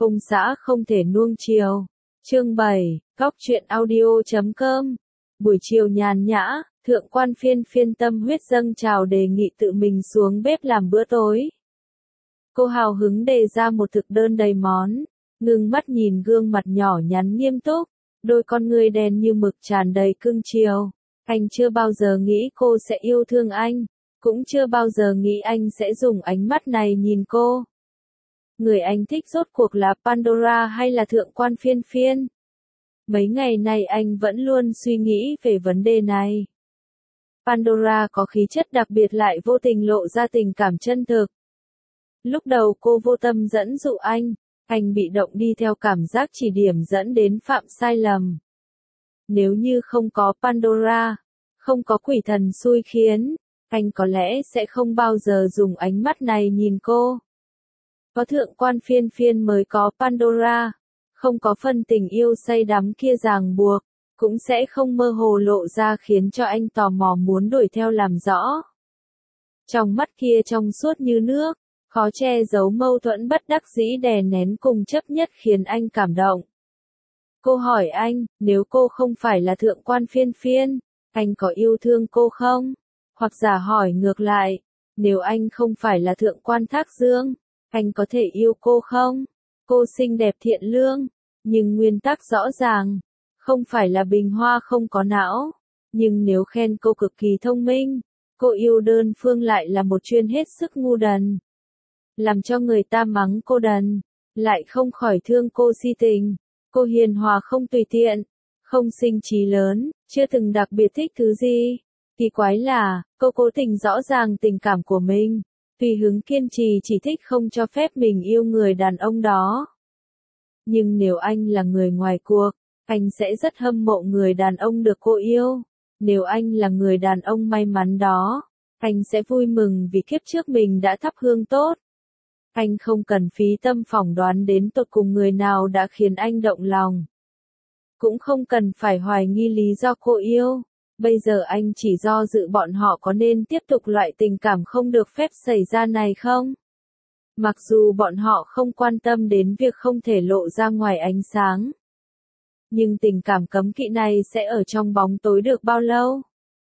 Ông xã không thể nuông chiều. Chương 7, Góc truyện audio.com. Buổi chiều nhàn nhã, thượng quan phiên phiên tâm huyết dâng trào đề nghị tự mình xuống bếp làm bữa tối. Cô hào hứng đề ra một thực đơn đầy món, ngưng mắt nhìn gương mặt nhỏ nhắn nghiêm túc, đôi con ngươi đen như mực tràn đầy cưng chiều. Anh chưa bao giờ nghĩ cô sẽ yêu thương anh, cũng chưa bao giờ nghĩ anh sẽ dùng ánh mắt này nhìn cô. Người anh thích rốt cuộc là Pandora hay là thượng quan phiên phiên? Mấy ngày nay anh vẫn luôn suy nghĩ về vấn đề này. Pandora có khí chất đặc biệt lại vô tình lộ ra tình cảm chân thực. Lúc đầu cô vô tâm dẫn dụ anh bị động đi theo cảm giác chỉ điểm dẫn đến phạm sai lầm. Nếu như không có Pandora, không có quỷ thần xui khiến, anh có lẽ sẽ không bao giờ dùng ánh mắt này nhìn cô. Có thượng quan phiên phiên mới có Pandora, không có phần tình yêu say đắm kia ràng buộc, cũng sẽ không mơ hồ lộ ra khiến cho anh tò mò muốn đuổi theo làm rõ. Trong mắt kia trong suốt như nước, khó che giấu mâu thuẫn bất đắc dĩ đè nén cùng chấp nhất khiến anh cảm động. Cô hỏi anh, nếu cô không phải là thượng quan phiên phiên, anh có yêu thương cô không? Hoặc giả hỏi ngược lại, nếu anh không phải là thượng quan Thác Dương, anh có thể yêu cô không? Cô xinh đẹp thiện lương, nhưng nguyên tắc rõ ràng, không phải là bình hoa không có não. Nhưng nếu khen cô cực kỳ thông minh, cô yêu đơn phương lại là một chuyên hết sức ngu đần. Làm cho người ta mắng cô đần, lại không khỏi thương cô si tình. Cô hiền hòa không tùy tiện, không sinh trí lớn, chưa từng đặc biệt thích thứ gì. Kỳ quái là, cô cố tình rõ ràng tình cảm của mình, tùy hứng kiên trì chỉ thích không cho phép mình yêu người đàn ông đó. Nhưng nếu anh là người ngoài cuộc, anh sẽ rất hâm mộ người đàn ông được cô yêu. Nếu anh là người đàn ông may mắn đó, anh sẽ vui mừng vì kiếp trước mình đã thắp hương tốt. Anh không cần phí tâm phỏng đoán đến tột cùng người nào đã khiến anh động lòng. Cũng không cần phải hoài nghi lý do cô yêu. Bây giờ anh chỉ do dự bọn họ có nên tiếp tục loại tình cảm không được phép xảy ra này không? Mặc dù bọn họ không quan tâm đến việc không thể lộ ra ngoài ánh sáng. Nhưng tình cảm cấm kỵ này sẽ ở trong bóng tối được bao lâu?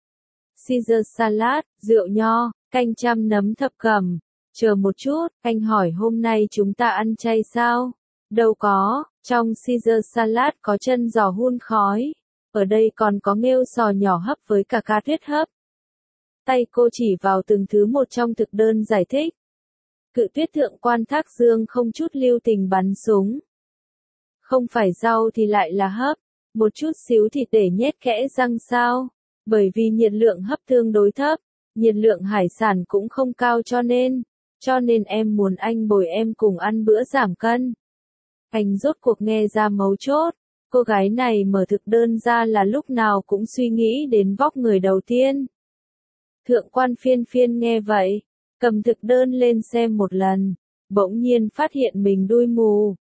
Caesar salad, rượu nho, canh chăm nấm thập cẩm. Chờ một chút, anh hỏi hôm nay chúng ta ăn chay sao? Đâu có, trong Caesar salad có chân giò hun khói. Ở đây còn có nghêu sò nhỏ hấp với cả cá tuyết hấp. Tay cô chỉ vào từng thứ một trong thực đơn giải thích. Cự tuyết thượng quan Thác Dương không chút lưu tình bắn súng. Không phải rau thì lại là hấp, một chút xíu thịt để nhét kẽ răng sao? Bởi vì nhiệt lượng hấp tương đối thấp, nhiệt lượng hải sản cũng không cao cho nên em muốn anh bồi em cùng ăn bữa giảm cân. Anh rốt cuộc nghe ra mấu chốt. Cô gái này mở thực đơn ra là lúc nào cũng suy nghĩ đến vóc người đầu tiên. Thượng quan phiên phiên nghe vậy, cầm thực đơn lên xem một lần, bỗng nhiên phát hiện mình đuôi mù.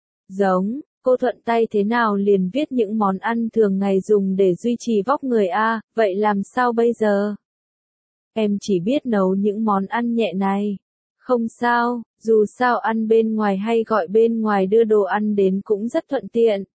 Cô thuận tay thế nào liền viết những món ăn thường ngày dùng để duy trì vóc người a, vậy làm sao bây giờ? Em chỉ biết nấu những món ăn nhẹ này. Không sao, dù sao ăn bên ngoài hay gọi bên ngoài đưa đồ ăn đến cũng rất thuận tiện.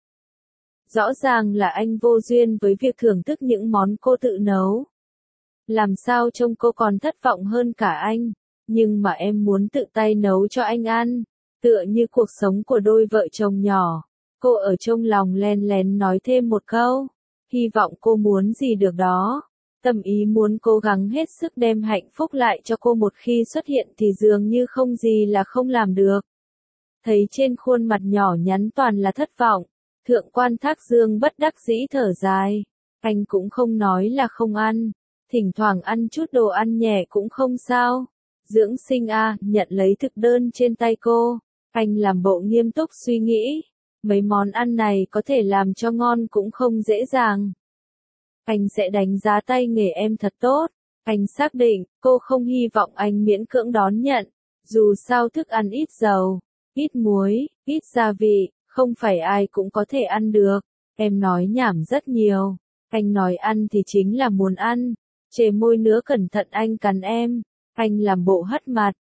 Rõ ràng là anh vô duyên với việc thưởng thức những món cô tự nấu. Làm sao trông cô còn thất vọng hơn cả anh, nhưng mà em muốn tự tay nấu cho anh ăn, tựa như cuộc sống của đôi vợ chồng nhỏ. Cô ở trong lòng len lén nói thêm một câu, hy vọng cô muốn gì được đó. Tâm ý muốn cố gắng hết sức đem hạnh phúc lại cho cô một khi xuất hiện thì dường như không gì là không làm được. Thấy trên khuôn mặt nhỏ nhắn toàn là thất vọng, thượng quan Thác Dương bất đắc dĩ thở dài. Anh cũng không nói là không ăn, thỉnh thoảng ăn chút đồ ăn nhẹ cũng không sao. Dưỡng sinh a, nhận lấy thực đơn trên tay cô. Anh làm bộ nghiêm túc suy nghĩ. Mấy món ăn này có thể làm cho ngon cũng không dễ dàng. Anh sẽ đánh giá tay nghề em thật tốt. Anh xác định, cô không hy vọng anh miễn cưỡng đón nhận. Dù sao thức ăn ít dầu, ít muối, ít gia vị, không phải ai cũng có thể ăn được. Em nói nhảm rất nhiều. Anh nói ăn thì chính là muốn ăn. Chề môi nữa cẩn thận anh cắn em. Anh làm bộ hất mặt.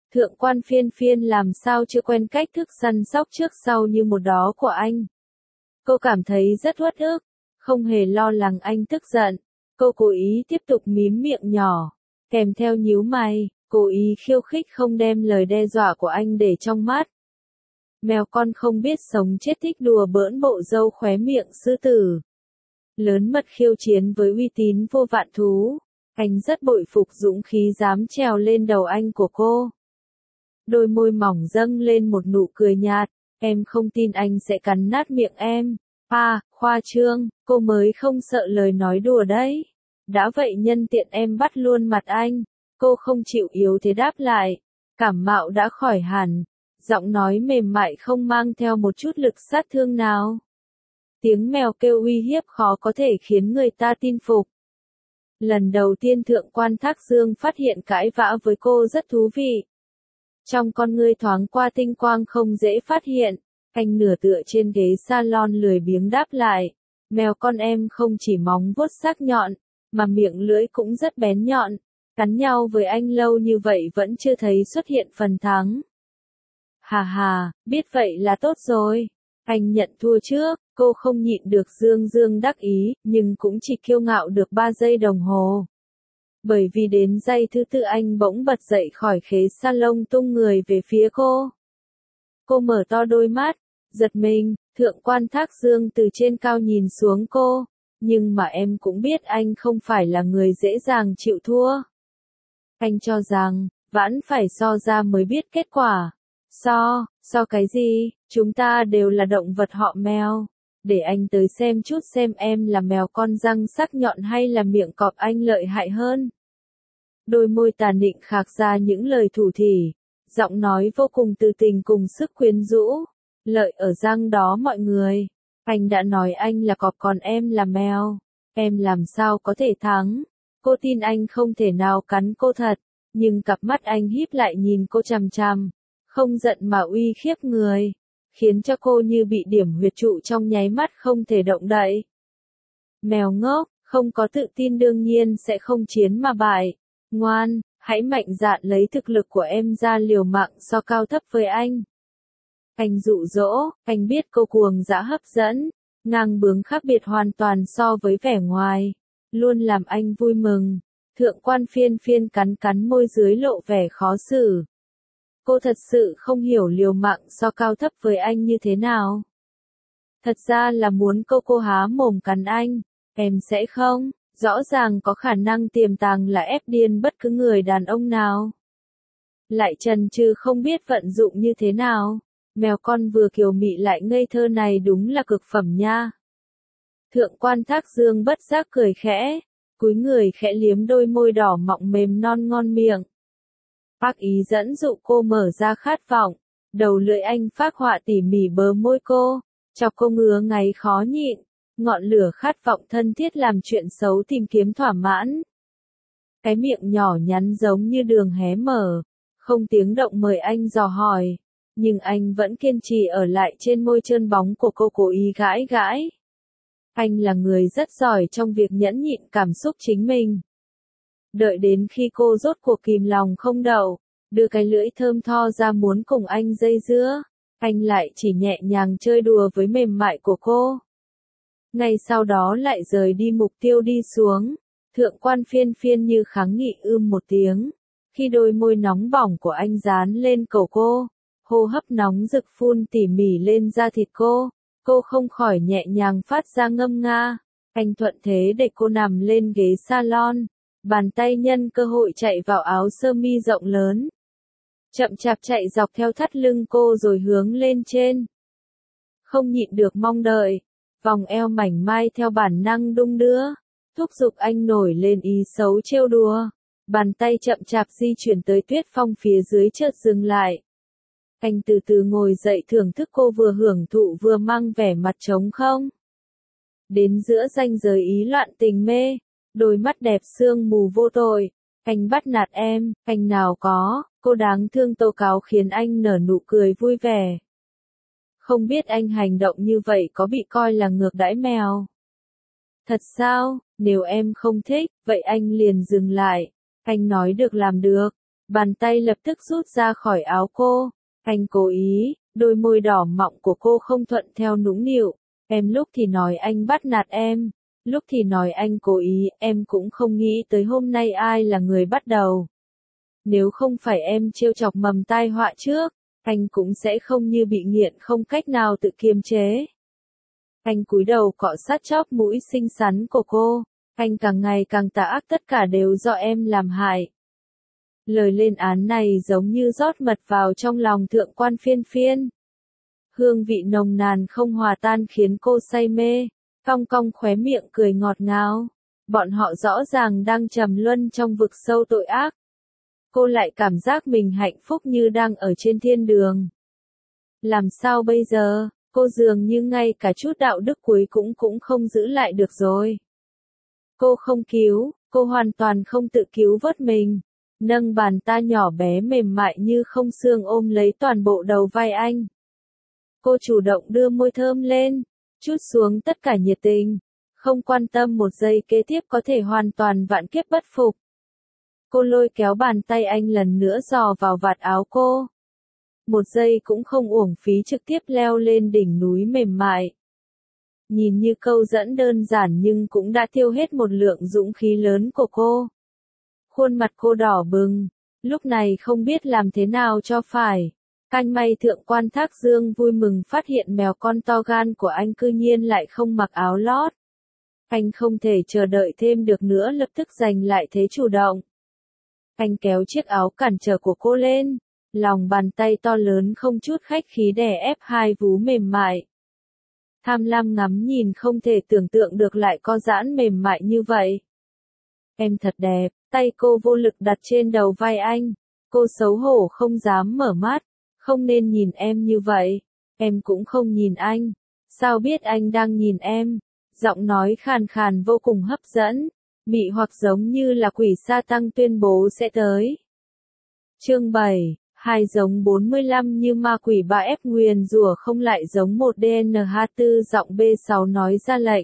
Thượng quan phiên phiên làm sao chưa quen cách thức săn sóc trước sau như một đó của anh. Cô cảm thấy rất uất ức, không hề lo lắng anh tức giận. Cô cố ý tiếp tục mím miệng nhỏ, kèm theo nhíu mày, cố ý khiêu khích không đem lời đe dọa của anh để trong mắt. Mèo con không biết sống chết thích đùa bỡn bộ râu khóe miệng sư tử. Lớn mật khiêu chiến với uy tín vô vạn thú. Anh rất bội phục dũng khí dám trèo lên đầu anh của cô. Đôi môi mỏng dâng lên một nụ cười nhạt. Em không tin anh sẽ cắn nát miệng em. Khoa trương, cô mới không sợ lời nói đùa đấy. Đã vậy nhân tiện em bắt luôn mặt anh. Cô không chịu yếu thế đáp lại. Cảm mạo đã khỏi hẳn. Giọng nói mềm mại không mang theo một chút lực sát thương nào. Tiếng mèo kêu uy hiếp khó có thể khiến người ta tin phục. Lần đầu tiên Thượng quan Thác Dương phát hiện cãi vã với cô rất thú vị. Trong con ngươi thoáng qua tinh quang không dễ phát hiện. Anh nửa tựa trên ghế salon lười biếng đáp lại. Mèo con em không chỉ móng vuốt sắc nhọn, mà miệng lưỡi cũng rất bén nhọn. Cắn nhau với anh lâu như vậy vẫn chưa thấy xuất hiện phần thắng. Hà hà, biết vậy là tốt rồi. Anh nhận thua trước, cô không nhịn được dương dương đắc ý, nhưng cũng chỉ kiêu ngạo được 3 giây đồng hồ. Bởi vì đến giây thứ tư anh bỗng bật dậy khỏi ghế salon tung người về phía cô. Cô mở to đôi mắt, giật mình, Thượng quan Thác Dương từ trên cao nhìn xuống cô. Nhưng mà em cũng biết anh không phải là người dễ dàng chịu thua. Anh cho rằng, vẫn phải so ra mới biết kết quả. So cái gì, chúng ta đều là động vật họ mèo. Để anh tới xem chút xem em là mèo con răng sắc nhọn hay là miệng cọp anh lợi hại hơn. Đôi môi tà nịnh khạc ra những lời thủ thỉ, giọng nói vô cùng từ tình cùng sức quyến rũ. Lợi ở răng đó mọi người. Anh đã nói anh là cọp còn em là mèo. Em làm sao có thể thắng. Cô tin anh không thể nào cắn cô thật. Nhưng cặp mắt anh híp lại nhìn cô chằm chằm. Không giận mà uy khiếp người. Khiến cho cô như bị điểm huyệt trụ trong nháy mắt không thể động đậy. Mèo ngốc, không có tự tin đương nhiên sẽ không chiến mà bại. Ngoan, hãy mạnh dạn lấy thực lực của em ra liều mạng so cao thấp với anh. Anh dụ dỗ, anh biết cô cuồng dã hấp dẫn, ngang bướng khác biệt hoàn toàn so với vẻ ngoài. Luôn làm anh vui mừng. Thượng quan phiên phiên cắn cắn môi dưới lộ vẻ khó xử. Cô thật sự không hiểu liều mạng so cao thấp với anh như thế nào. Thật ra là muốn cô há mồm cắn anh. Em sẽ không, rõ ràng có khả năng tiềm tàng là ép điên bất cứ người đàn ông nào. Lại chần chừ không biết vận dụng như thế nào. Mèo con vừa kiều mị lại ngây thơ này đúng là cực phẩm nha. Thượng quan Thác Dương bất giác cười khẽ, cúi người khẽ liếm đôi môi đỏ mọng mềm non ngon miệng. Bác ý dẫn dụ cô mở ra khát vọng, đầu lưỡi anh phác họa tỉ mỉ bờ môi cô, chọc cô ngứa ngáy khó nhịn, ngọn lửa khát vọng thân thiết làm chuyện xấu tìm kiếm thỏa mãn. Cái miệng nhỏ nhắn giống như đường hé mở, không tiếng động mời anh dò hỏi, nhưng anh vẫn kiên trì ở lại trên môi trơn bóng của cô cố ý gãi gãi. Anh là người rất giỏi trong việc nhẫn nhịn cảm xúc chính mình. Đợi đến khi cô rốt cuộc kìm lòng không đậu, đưa cái lưỡi thơm tho ra muốn cùng anh dây dưa, anh lại chỉ nhẹ nhàng chơi đùa với mềm mại của cô. Ngay sau đó lại rời đi mục tiêu đi xuống, thượng quan phiên phiên như kháng nghị một tiếng, khi đôi môi nóng bỏng của anh dán lên cổ cô, hô hấp nóng rực phun tỉ mỉ lên da thịt cô không khỏi nhẹ nhàng phát ra ngâm nga, anh thuận thế để cô nằm lên ghế salon. Bàn tay nhân cơ hội chạy vào áo sơ mi rộng lớn. Chậm chạp chạy dọc theo thắt lưng cô rồi hướng lên trên. Không nhịn được mong đợi. Vòng eo mảnh mai theo bản năng đung đưa. Thúc giục anh nổi lên ý xấu trêu đùa. Bàn tay chậm chạp di chuyển tới Tuyết Phong phía dưới chợt dừng lại. Anh từ từ ngồi dậy thưởng thức cô vừa hưởng thụ vừa mang vẻ mặt trống không. Đến giữa ranh giới ý loạn tình mê. Đôi mắt đẹp sương mù vô tội, anh bắt nạt em, anh nào có, cô đáng thương tố cáo khiến anh nở nụ cười vui vẻ. Không biết anh hành động như vậy có bị coi là ngược đãi mèo? Thật sao, nếu em không thích, vậy anh liền dừng lại, anh nói được làm được, Bàn tay lập tức rút ra khỏi áo cô. Anh cố ý, đôi môi đỏ mọng của cô không thuận theo nũng nịu. Em lúc thì nói anh bắt nạt em, lúc thì nói anh cố ý, em cũng không nghĩ tới hôm nay ai là người bắt đầu. Nếu không phải em trêu chọc mầm tai họa trước, anh cũng sẽ không như bị nghiện không cách nào tự kiềm chế. Anh cúi đầu cọ sát chóp mũi xinh xắn của cô. Anh càng ngày càng tà ác, tất cả đều do em làm hại. Lời lên án này giống như rót mật vào trong lòng thượng quan phiên phiên. Hương vị nồng nàn không hòa tan khiến cô say mê, cong cong khóe miệng cười ngọt ngào. Bọn họ rõ ràng đang trầm luân trong vực sâu tội ác. Cô lại cảm giác mình hạnh phúc như đang ở trên thiên đường. Làm sao bây giờ, cô dường như ngay cả chút đạo đức cuối cũng không giữ lại được rồi. Cô không cứu, cô hoàn toàn không tự cứu vớt mình. Nâng bàn tay nhỏ bé mềm mại như không xương ôm lấy toàn bộ đầu vai anh. Cô chủ động đưa môi thơm lên, trút xuống tất cả nhiệt tình, không quan tâm một giây kế tiếp có thể hoàn toàn vạn kiếp bất phục. Cô lôi kéo bàn tay anh lần nữa dò vào vạt áo cô. Một giây cũng không uổng phí, trực tiếp leo lên đỉnh núi mềm mại. Nhìn như câu dẫn đơn giản nhưng cũng đã tiêu hết một lượng dũng khí lớn của cô. Khuôn mặt cô đỏ bừng, lúc này không biết làm thế nào cho phải. Canh may thượng quan Thác Dương vui mừng phát hiện mèo con to gan của anh cư nhiên lại không mặc áo lót. Anh không thể chờ đợi thêm được nữa, lập tức giành lại thế chủ động. Anh kéo chiếc áo cản trở của cô lên, lòng bàn tay to lớn không chút khách khí đè ép hai vú mềm mại. Tham lam ngắm nhìn, không thể tưởng tượng được lại có giãn mềm mại như vậy. Em thật đẹp, tay cô vô lực đặt trên đầu vai anh. Cô xấu hổ không dám mở mắt. Không nên nhìn em như vậy. Em cũng không nhìn anh. Sao biết anh đang nhìn em? Giọng nói khàn khàn vô cùng hấp dẫn. Mị hoặc giống như là quỷ sa tăng tuyên bố sẽ tới. Chương 7. Hai giống 45 như ma quỷ 3F nguyền rủa không lại giống một DNH4 giọng B6 nói ra lệnh.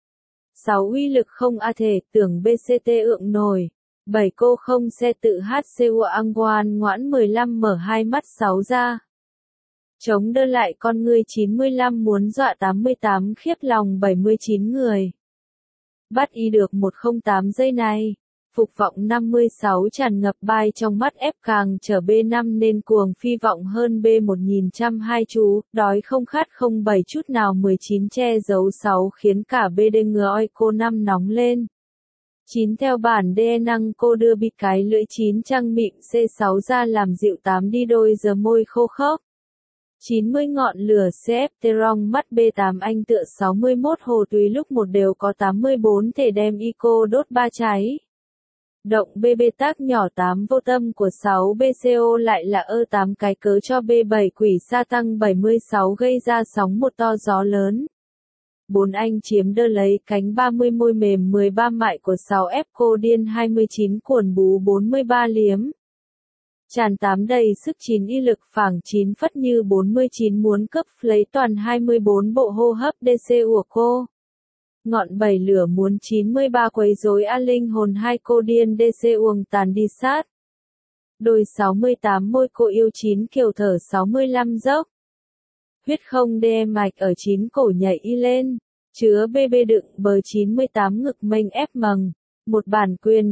6 uy lực không a thể tưởng BCT ượng nổi. 7 cô không xe tự HCU Angwan ngoãn 15 mở hai mắt 6 ra. Chống đỡ lại con ngươi 95 muốn dọa 88 khiếp lòng 79 người. Bắt y được 108 giây này. Phục vọng 56 tràn ngập bay trong mắt ép càng trở B5 nên cuồng phi vọng hơn B1102 chú, đói không khát không 7 chút nào 19 che giấu 6 khiến cả BD ngoi cô 5 nóng lên. 9 theo bản DE năng cô đưa bịt cái lưỡi 9 trăng mịn C6 ra làm dịu 8 đi đôi giờ môi khô khốc. 90 ngọn lửa CF Terong mắt B8 anh tựa 61 hồ tùy lúc một đều có 84 thể đem Ico đốt 3 cháy. Động BB tác nhỏ 8 vô tâm của 6 BCO lại là 8 cái cớ cho B7 quỷ sa tăng 76 gây ra sóng một to gió lớn. 4 anh chiếm đơ lấy cánh 30 môi mềm 13 mại của 6 F cô điên 29 cuồn bú 43 liếm. Tràn 8 đầy sức 9 y lực phảng 9 phất như 49 muốn cấp lấy toàn 24 bộ hô hấp DC của cô. Ngọn 7 lửa muốn 93 quấy rối a linh hồn 2 cô điên DC uồng tàn đi sát. Đôi 68 môi cô yêu 9 kiều thở 65 dốc. Huyết không đe mạch ở 9 cổ nhảy y lên. Chứa BB đựng bờ 98 ngực mênh ép mầng. Một bản quyền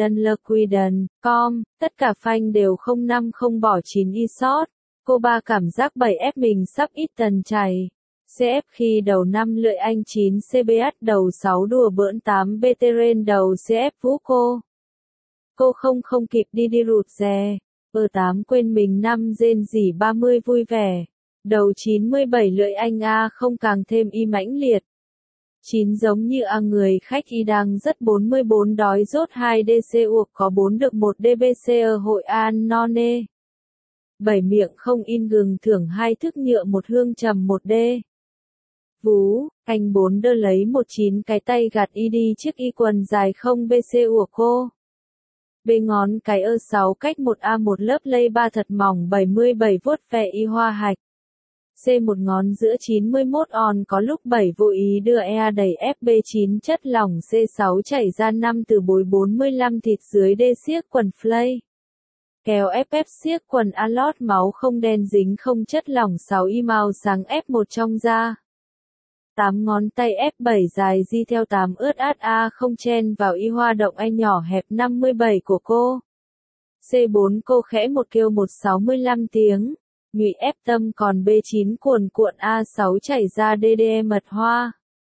com, tất cả phanh đều 05 không bỏ 9 y sót. Cô ba cảm giác 7F mình sắp ít tần chảy. CF khi đầu 5 lưỡi anh 9 CBH đầu 6 đùa bỡn 8 BTRN đầu CF vũ cô. Cô không kịp đi rụt rè. 8 quên mình 5 rên rỉ 30 vui vẻ. Đầu 97 lưỡi anh A không càng thêm y mãnh liệt. 9 giống như người khách y đang rất 44 đói rốt 2 DC uộc có 4 được 1 DBC ở Hội An no nê. 7 miệng không in gừng thưởng 2 thức nhựa 1 hương trầm 1 D. Vú, anh 4 đơ lấy 19 cái tay gạt y đi chiếc y quần dài không BC của cô. B ngón cái 6 cách 1A1 lớp lây 3 thật mỏng 77 vuốt ve y hoa hạch. C một ngón giữa 91 on có lúc 7 vô ý đưa E đẩy FB9 chất lỏng C6 chảy ra 5 từ bối 45 thịt dưới D xiếc quần flay. Kéo FF siết quần A lót máu không đen dính không chất lỏng 6Y màu sáng F1 trong da. 8 ngón tay F7 dài di theo 8 ướt át A không chen vào Y hoa động E nhỏ hẹp 57 của cô. C4 cô khẽ một kêu 165 tiếng. Nhụy F tâm còn B9 cuồn cuộn A6 chảy ra DDE mật hoa.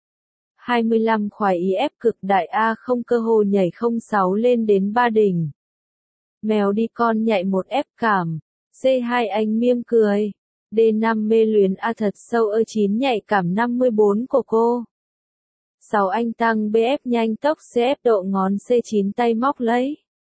25 khoái ý F cực đại A không cơ hồ nhảy 06 lên đến ba đỉnh. Mèo đi con nhạy một F cảm. C2 anh miêm cười. D5 mê luyến A thật sâu E9 nhạy cảm 54 của cô. 6 anh tăng BF nhanh tốc CF độ ngón C9 tay móc lấy.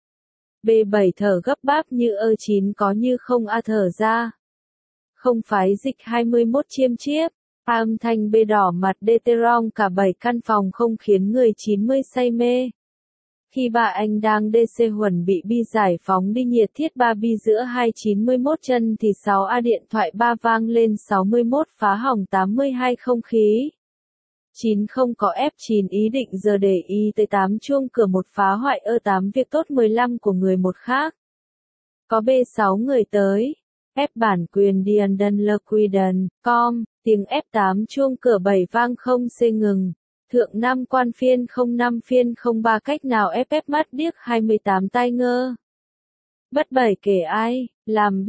B7 thở gấp báp như E9 có như không A thở ra. Không phái dịch 21 chiêm chiếp. Âm thanh B đỏ mặt Deterong cả 7 căn phòng không khiến người 90 say mê. Khi bà anh đang DC huẩn bị bi giải phóng đi nhiệt thiết 3 bi giữa 291 chân thì 6A điện thoại 3 vang lên 61 phá hỏng 82 không khí. 9 không có F9 ý định giờ để ý tới 8 chuông cửa một phá hoại E8 việc tốt 15 của người một khác. Có B6 người tới. F bản quyền Diandon Lequiden, com, tiếng F8 chuông cửa 7 vang không C ngừng. Thượng Nam quan phiên 05 phiên 03 cách nào FF mắt điếc 28 tai ngơ. Bất bảy kể ai, làm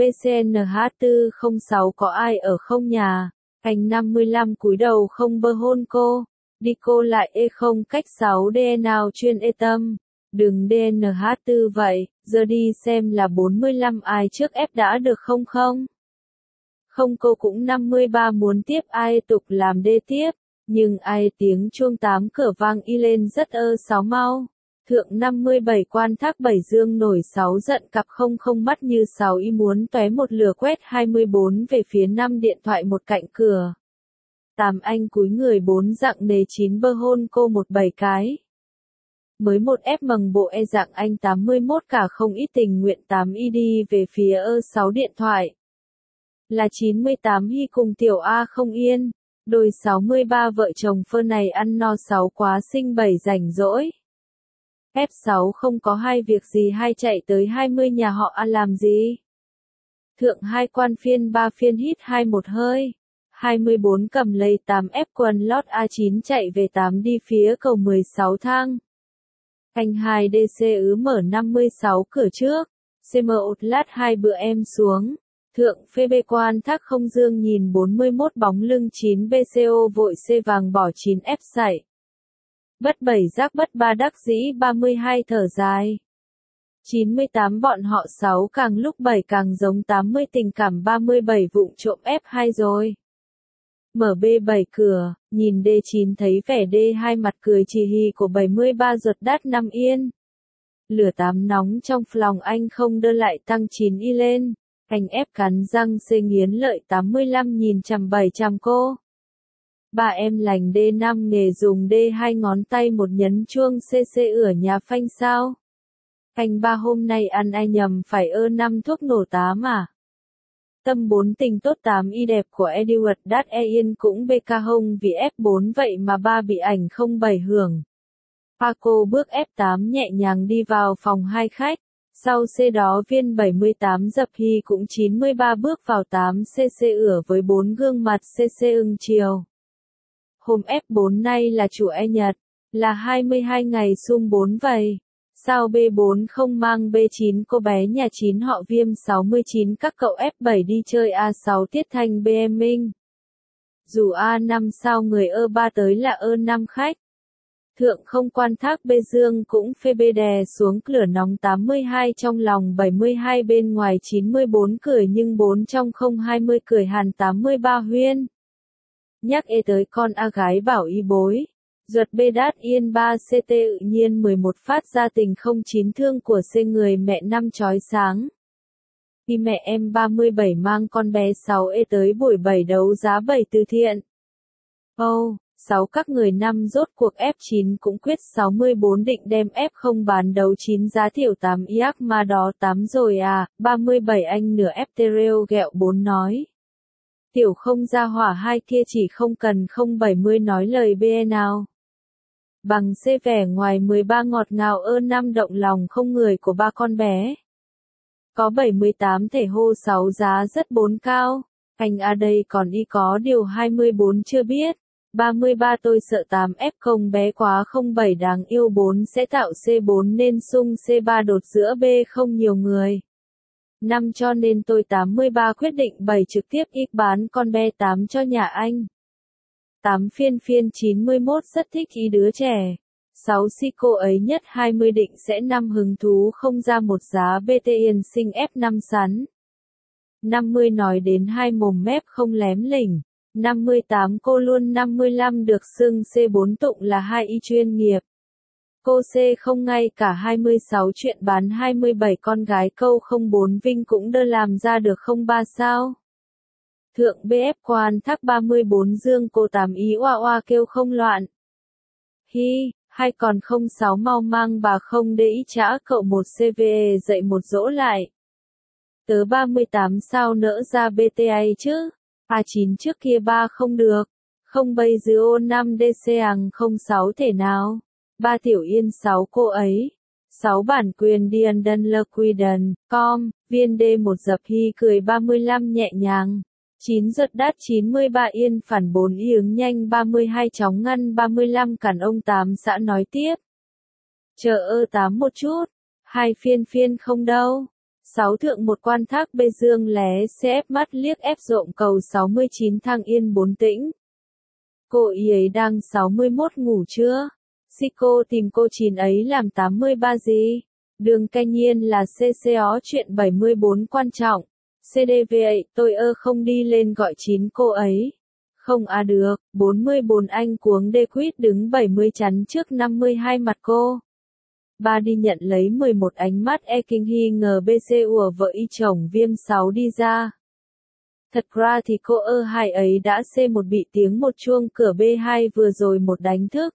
BCNH406 có ai ở không nhà, anh 55 cúi đầu không bơ hôn cô, đi cô lại E0 cách 6 DE nào chuyên E tâm, đừng DNH4 vậy, giờ đi xem là 45 ai trước F đã được không không? Không cô cũng 53 muốn tiếp ai tục làm D tiếp. Nhưng ai tiếng chuông 8 cửa vang y lên rất E6 mau. Thượng 57 quan thác 7 dương nổi 6 giận cặp không không mắt như 6 y muốn tóe một lửa quét 24 về phía 5 điện thoại một cạnh cửa. 8 anh cúi người 4 dặng nề 9 bơ hôn cô một 7 cái. Mới một F mầng bộ E dạng anh 81 cả không ít tình nguyện 8 y đi về phía E6 điện thoại. Là 98 hy cùng tiểu A không yên. Đôi 63 vợ chồng phơ này ăn no 6 quá sinh 7 rảnh rỗi. F6 không có hai việc gì hay chạy tới 20 nhà họ ăn làm gì. Thượng 2 quan phiên 3 phiên hít 2 một hơi. 24 cầm lấy 8 F quần lót A9 chạy về 8 đi phía cầu 16 thang. Anh 2 DC mở 56 cửa trước. CM ụt lát 2 bữa em xuống. Thượng phê bê quan thác không dương nhìn 41 bóng lưng 9 BCO vội C vàng bỏ 9 F sảy. Bất 7 giác bất 3 đắc dĩ 32 thở dài. 98 bọn họ 6 càng lúc 7 càng giống 80 tình cảm 37 vụng trộm F2 rồi. Mở B7 cửa, nhìn D9 thấy vẻ D2 mặt cười chỉ hì của 73 ruột đát 5 yên. Lửa 8 nóng trong lòng anh không đơ lại tăng 9 y lên. Anh ép cắn răng C nghiến lợi 85 nhìn chằm 700 cô. Ba em lành D5 nghề dùng D2 ngón tay một nhấn chuông CC ở nhà phanh sao. Anh ba hôm nay ăn ai nhầm phải E5 thuốc nổ 8 à. Tâm 4 tình tốt 8 y đẹp của Edward Đát E yên cũng BK hông vì F4 vậy mà ba bị ảnh 07 hưởng. Paco bước F8 nhẹ nhàng đi vào phòng hai khách. Sau C đó viên 78 dập hy cũng 93 bước vào 8cc ửa với 4 gương mặt CC ưng chiều. Hôm F4 nay là chủ E Nhật, là 22 ngày sum 4 vậy. Sao B4 không mang B9 cô bé nhà 9 họ Viêm 69 các cậu F7 đi chơi A6 tiết thanh BM Minh. Dù A5 sao người E3 tới là E5 khách. Thượng không quan thác bê dương cũng phê bê đè xuống lửa nóng 82 trong lòng 72 bên ngoài 94 cười nhưng 4 trong không 20 cười hàn 83 huyên. Nhắc E tới con A gái bảo y bối. Ruột bê đát yên 3 CT tự nhiên 11 phát ra tình không chín thương của C người mẹ 5 chói sáng. Khi mẹ em 37 mang con bé 6 E tới buổi 7 đấu giá 7 từ thiện. 6 các người năm rốt cuộc F9 cũng quyết 64 định đem F0 bán đấu 9 giá thiểu 8 IAC mà đó 8 rồi à, 37 anh nửa F ghẹo 4 nói. Tiểu không ra hỏa hai kia chỉ không cần 070 nói lời BE nào. Bằng C vẻ ngoài 13 ngọt ngào E5 động lòng không người của ba con bé. Có 78 thể hô 6 giá rất 4 cao. Anh A đây còn y có điều 24 chưa biết. 33 tôi sợ 8F không bé quá 07 đáng yêu 4 sẽ tạo C4 nên xung C3 đột giữa B không nhiều người. 5 cho nên tôi 83 quyết định 7 trực tiếp ít bán con be 8 cho nhà anh. 8 phiên 91 rất thích ý đứa trẻ. 6 si cô ấy nhất 20 định sẽ 5 hứng thú không ra một giá BT yên sinh F5 sắn. 50 nói đến hai mồm mép không lém lỉnh. 58 cô luôn 55 được xưng C4 tụng là hai y chuyên nghiệp. Cô C không ngay cả 26 chuyện bán 27 con gái câu 04 Vinh cũng đơ làm ra được 03 sao. Thượng BF quan thác 34 dương cô 8 ý oa oa kêu không loạn. Hi, hay còn 06 mau mang bà không để ý trả cậu một CVE dậy một dỗ lại. Tớ 38 sao nỡ ra BTA chứ? A9 trước kia 3 không được. Không bây giờ O5 DC hàng 06 thể nào. 3 tiểu yên 6 cô ấy. 6 bản quyền Dianden Lequiden, com, viên D1 dập hy cười 35 nhẹ nhàng. 9 giật đát 93 yên phản 4 y ứng nhanh 32 chóng ngăn 35 cản ông 8 xã nói tiếp. Chờ 8 một chút. 2 phiên không đâu. 6 thượng một quan thác bê dương lé CF mắt liếc ép rộng cầu 69 thang yên 4 tĩnh. Cô ý ấy đang 61 ngủ chưa? Si cô tìm cô 9 ấy làm 83 gì? Đường canh nhiên là CCO chuyện 74 quan trọng. CDVA tôi không đi lên gọi 9 cô ấy. Không được, 44 anh cuống đê quýt đứng 70 chắn trước 52 mặt cô. Ba đi nhận lấy 11 ánh mắt kinh hy ngờ BC ùa vợ y chồng viêm 6 đi ra. Thật ra thì cô hai ấy đã C1 bị tiếng một chuông cửa B2 vừa rồi một đánh thức.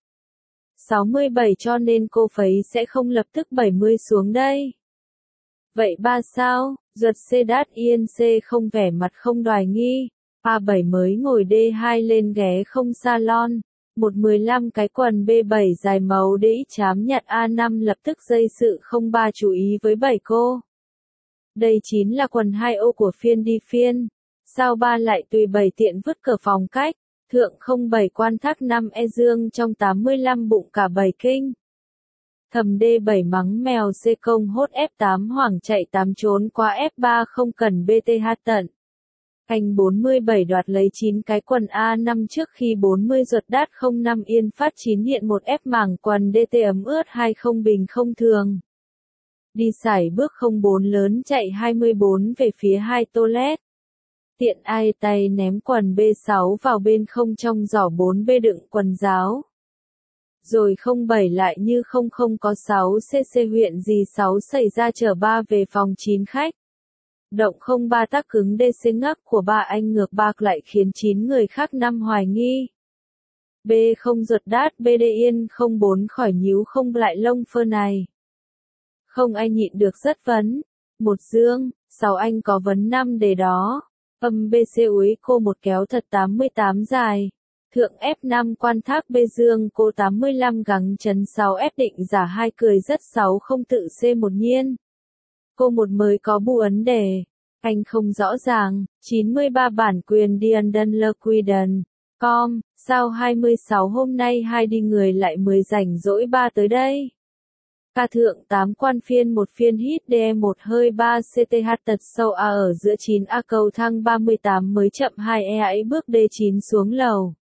67 cho nên cô phấy sẽ không lập tức 70 xuống đây. Vậy ba sao, ruột C đát yên C không vẻ mặt không đoài nghi. A7 mới ngồi D2 lên ghé không salon. 115 cái quần B7 dài màu đĩ chám nhạt A5 lập tức dây sự 03 chú ý với 7 cô. Đây 9 là quần 2 ô của phiên đi phiên. Sao ba lại tùy 7 tiện vứt cờ phòng cách. Thượng 07 quan thác 5 e dương trong 85 bụng cả 7 kinh. Thầm D7 mắng mèo C công hốt F8 hoảng chạy 8 trốn qua F3 không cần BTH tận. Anh 47 đoạt lấy 9 cái quần A5 trước khi 40 ruột đát 05 yên phát 9 hiện một F mảng quần DT ấm ướt 20 bình không thường. Đi sải bước 04 lớn chạy 24 về phía 2 toilet. Tiện ai tay ném quần B6 vào bên không trong giỏ 4B đựng quần giáo. Rồi 07 lại như không có 6 cc huyện gì 6 xảy ra chở 3 về phòng 9 khách. Động 03 tắc cứng DC ngắc của ba anh ngược bạc lại khiến 9 người khác năm hoài nghi. B không ruột đát BD yên 04 khỏi nhíu không lại lông phơ này. Không ai nhịn được rất vấn. Một dương, 6 anh có vấn 5 đề đó. Âm BC úi cô một kéo thật 88 dài. Thượng F5 quan thác B dương cô 85 gắng chấn 6 F định giả 2 cười rất 6 không tự C1 nhiên. Cô một mới có bu ấn đề. Anh không rõ ràng, 93 bản quyền Dianden Lequiden, com, sao 26 hôm nay hai đi người lại 10 rảnh rỗi ba tới đây. Ca thượng 8 quan phiên một phiên hit DE1 hơi 3 CTH tật sâu A ở giữa 9 A cầu thang 38 mới chậm 2 E ấy bước D9 xuống lầu.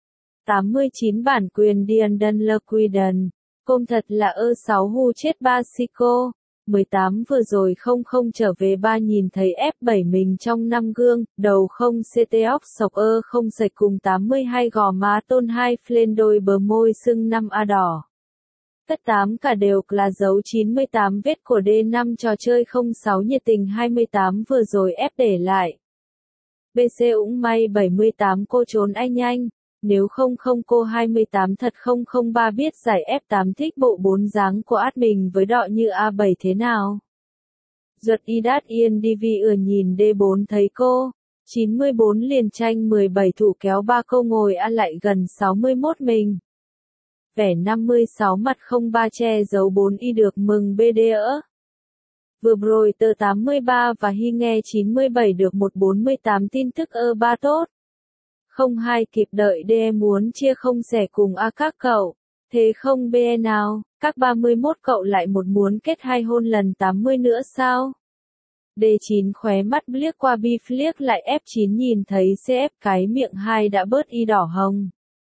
89 bản quyền Dianden Lequiden, công thật là 6 hu chết 3 Sico. 18 vừa rồi không trở về ba nhìn thấy F7 mình trong 5 gương, đầu không CT óc sọc không sạch cùng 82 gò má tôn 2 phlen đôi bờ môi sưng 5 A đỏ. Tất 8 cả đều là dấu 98 vết của D5 trò chơi 06 nhiệt tình 28 vừa rồi F để lại. BC ũng may 78 cô trốn anh nhanh. Nếu không cô 28 thật 003 biết giải F8 thích bộ 4 dáng của át mình với đọ như A7 thế nào. Ruột y đát yên DV nhìn D4 thấy cô. 94 liền tranh 17 thủ kéo 3 câu ngồi ăn lại gần 61 mình. Vẻ 56 mặt 03 che giấu 4 y được mừng BD ỡ. vừa Reuters 83 và Hy nghe 97 được 148 tin tức ba tốt. Không hai kịp đợi DE muốn chia không sẻ cùng các cậu. Thế không BE nào, các 31 cậu lại một muốn kết hai hôn lần 80 nữa sao? D9 khóe mắt liếc qua bi liếc lại F9 nhìn thấy CF cái miệng hai đã bớt y đỏ hồng.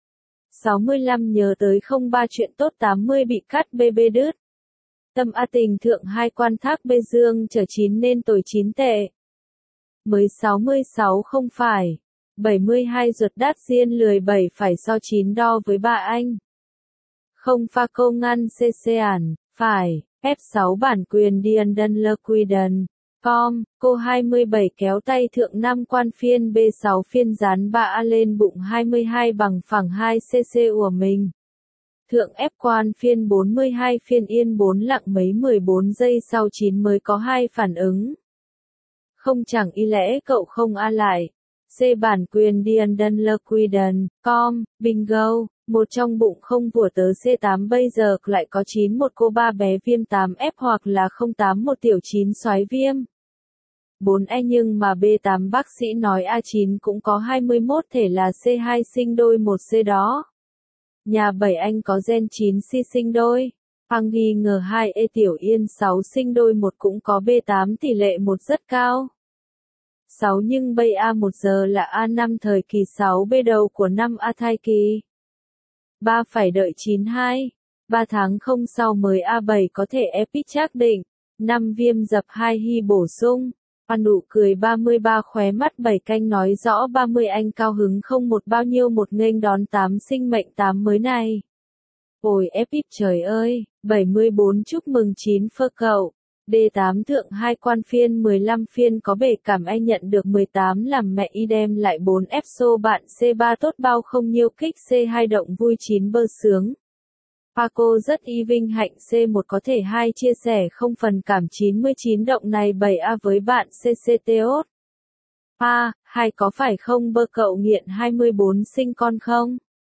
65 nhớ tới 03 chuyện tốt 80 bị cắt BB đứt. Tâm A tình thượng hai quan thác bê dương trở 9 nên tồi 9 tệ. Mới 66 không phải. 72 ruột đát riêng lười 7 phải so 9 đo với bà anh. Không pha câu ngăn CC ản, phải, F6 bản quyền Diandon Lequiden. Cô 27 kéo tay thượng 5 quan phiên B6 phiên dán 3A lên bụng 22 bằng phẳng 2cc của mình. Thượng F quan phiên 42 phiên yên 4 lặng mấy 14 giây sau 9 mới có 2 phản ứng. Không chẳng y lẽ cậu không A lại. C bản quyền Diandon Lequiden, bingo, một trong bụng không của tớ C8 bây giờ lại có 91 cô ba bé viêm 8F hoặc là 08 một tiểu 9 xoáy viêm. 4E nhưng mà B8 bác sĩ nói A9 cũng có 21 thể là C2 sinh đôi 1C đó. Nhà 7 anh có gen 9C sinh đôi. Phang nghi ngờ 2E tiểu yên 6 sinh đôi 1 cũng có B8 tỷ lệ 1 rất cao. 6 nhưng bây A1 giờ là A5 thời kỳ 6B đầu của năm A thai kỳ. 3 phải đợi 92. 3 tháng không sau mới A7 có thể epic xác định. 5 viêm dập 2 hy bổ sung. Nụ cười 33 khóe mắt 7 canh nói rõ 30 anh cao hứng không một bao nhiêu một nghênh đón 8 sinh mệnh 8 mới này. Ôi epic trời ơi, 74 chúc mừng 9 phơ cậu. D8 thượng 2 quan phiên 15 phiên có bể cảm anh nhận được 18 làm mẹ y đem lại 4 F xô bạn C3 tốt bao không nhiêu kích C2 động vui 9 bơ sướng. Paco rất y vinh hạnh C1 có thể 2 chia sẻ không phần cảm 99 động này 7A với bạn CCTOT. 2 có phải không bơ cậu nghiện 24 sinh con không?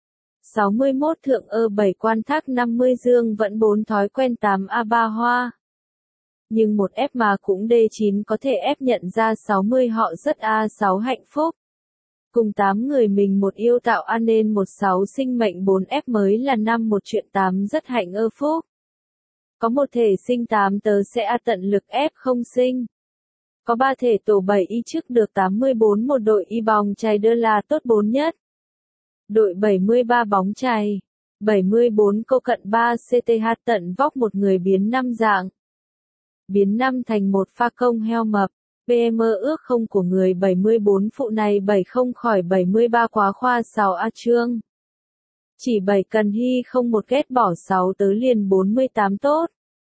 61 thượng 7 quan thác 50 dương vẫn 4 thói quen 8A3 hoa. Nhưng một F mà cũng D9 có thể F nhận ra 60 họ rất A6 hạnh phúc. Cùng 8 người mình một yêu tạo an nên 16 sinh mệnh 4 F mới là 5 một chuyện 8 rất hạnh phúc. Có một thể sinh 8 tớ sẽ A tận lực F không sinh. Có 3 thể tổ 7 y trước được 84 một đội y bóng chày đơ là tốt 4 nhất. Đội 73 bóng chày. 74 câu cận 3 CTH tận vóc một người biến 5 dạng. Biến 5 thành một pha công heo mập. PM ước không của người 74 phụ này 70 khỏi 73 quá khoa 6A chương. Chỉ 7 cần hy không một ghét bỏ 6 tớ liền 48 tốt.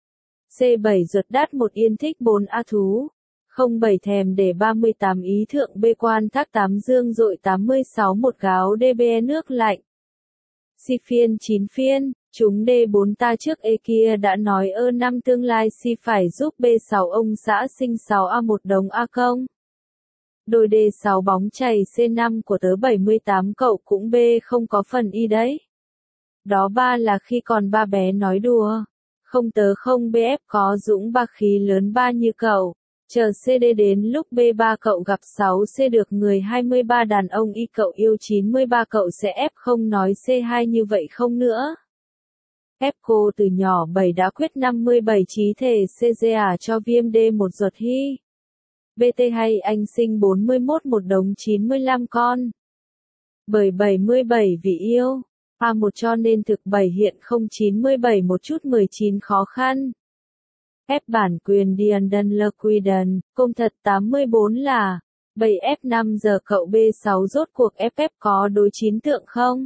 C7 ruột đát một yên thích 4A thú. 07 thèm để 38 ý thượng B quan thác 8 dương dội 86 một gáo DBE nước lạnh. Si phiên 9 phiên. Chúng D4 ta trước E kia đã nói năm tương lai si phải giúp B6 ông xã sinh 6A một đống A công. Đôi D6 bóng chày C5 của tớ 78 cậu cũng B không có phần y đấy. Đó 3 là khi còn ba bé nói đùa. Không tớ không BF có dũng ba khí lớn 3 như cậu. Chờ CD đến lúc B3 cậu gặp 6C được người 23 đàn ông y cậu yêu 93 cậu sẽ F không nói C2 như vậy không nữa. Ép cô từ nhỏ 7 đã quyết 57 trí thể CGA cho viêm D1 ruột hy. BT hay anh sinh 41 một đống 95 con. Bởi 77 vì yêu. A1 cho nên thực 7 hiện không 97 một chút 19 khó khăn. F bản quyền Diandon Lequiden, công thật 84 là. 7F5 giờ cậu B6 rốt cuộc FF có đối 9 tượng không?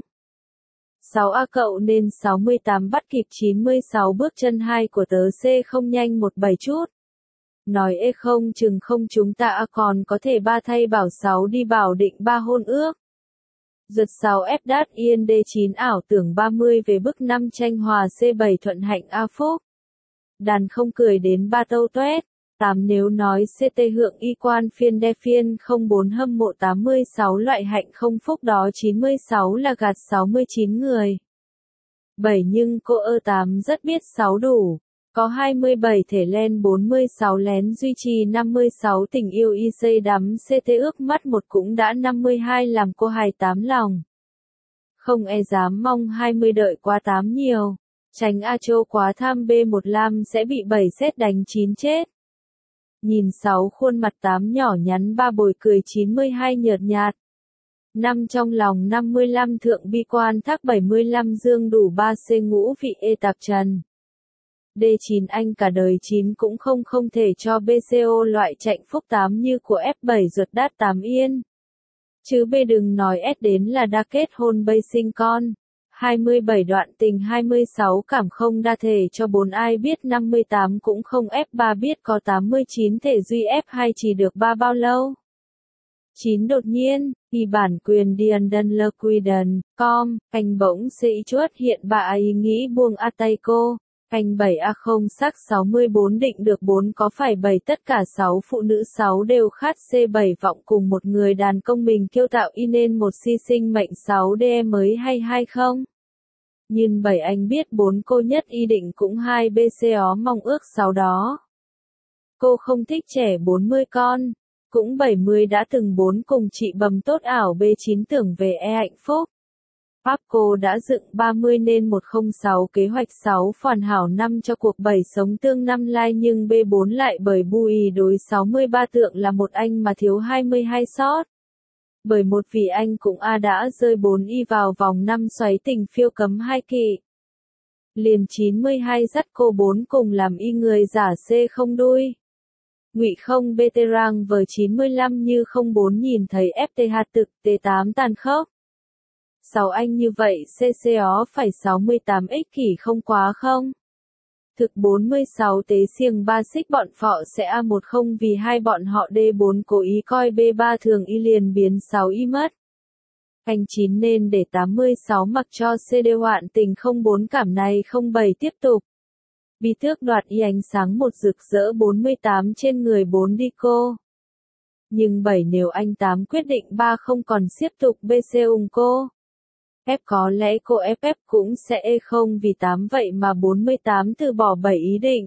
6A cậu nên 68 bắt kịp 96 bước chân 2 của tớ C không nhanh 17 chút. Nói E không chừng không chúng ta còn có thể 3 thay bảo 6 đi bảo định 3 hôn ước. Giật 6 F đát yên D9 ảo tưởng 30 về bức 5 tranh hòa C7 thuận hạnh A phúc. Đàn không cười đến 3 tâu tuét. 8 nếu nói CT hượng y quan phiên đe phiên 04 hâm mộ 86 loại hạnh không phúc đó 96 là gạt 69 người. 7 nhưng cô 8 rất biết 6 đủ. Có 27 thể len 46 lén duy trì 56 tình yêu y xây đắm CT ước mắt một cũng đã 52 làm cô hài tám lòng. Không e dám mong 20 đợi quá 8 nhiều. Tránh A Châu quá tham B1 Lam sẽ bị 7 xét đánh 9 chết. Nhìn 6 khuôn mặt 8 nhỏ nhắn 3 bồi cười 92 nhợt nhạt. 5 trong lòng 55 thượng bi quan thác 75 dương đủ 3 C ngũ vị E tạp trần. D9 anh cả đời 9 cũng không thể cho BCO loại chạy phúc 8 như của F7 ruột đát 8 yên. Chứ B đừng nói S đến là đã kết hôn bây sinh con. 27 đoạn tình 26 cảm không đa thể cho 4 ai biết 58 cũng không F3 biết có 89 thể duy F2 chỉ được 3 bao lâu. 9 đột nhiên, khi bản quyền Diandon Lequiden, com, anh bỗng sĩ chuốt hiện bà ý nghĩ buông A tay cô. Anh 7A0 sắc 64 định được 4 có phải 7 tất cả 6 phụ nữ 6 đều khát C7 vọng cùng một người đàn công mình kêu tạo y nên một si sinh mệnh 6 DE mới hay không? Nhưng 7 anh biết 4 cô nhất y định cũng 2 BCO mong ước 6 đó. Cô không thích trẻ 40 con, cũng 70 đã từng 4 cùng chị bầm tốt ảo B9 tưởng về e hạnh phúc. Papco đã dựng 30 nên 106 kế hoạch 6 phòn hảo 5 cho cuộc 7 sống tương 5 lai nhưng B4 lại bởi bùi đối 63 tượng là một anh mà thiếu 22 sót. Bởi một vì anh cũng đã rơi 4 y vào vòng 5 xoáy tình phiêu cấm 2 kỵ. Liền 92 dắt cô 4 cùng làm y người giả C không đuôi. Ngụy không BT rang vờ 95 như 04 nhìn thấy FTH thực T8 tàn khốc. 6 anh như vậy CCO phải 68x kỷ không quá không? Thực 46 tế siêng 3 xích bọn phọ sẽ A10 vì hai bọn họ D4 cố ý coi B3 thường y liền biến 6 y mất. Anh 9 nên để 86 mặc cho CD hoạn tình 04 cảm này 07 tiếp tục. Bi tước đoạt y ánh sáng một rực rỡ 48 trên người 4 đi cô. Nhưng 7 nếu anh 8 quyết định 3 không còn tiếp tục BC ung cô. F có lẽ cô FF cũng sẽ E không vì 8 vậy mà 48 từ bỏ 7 ý định.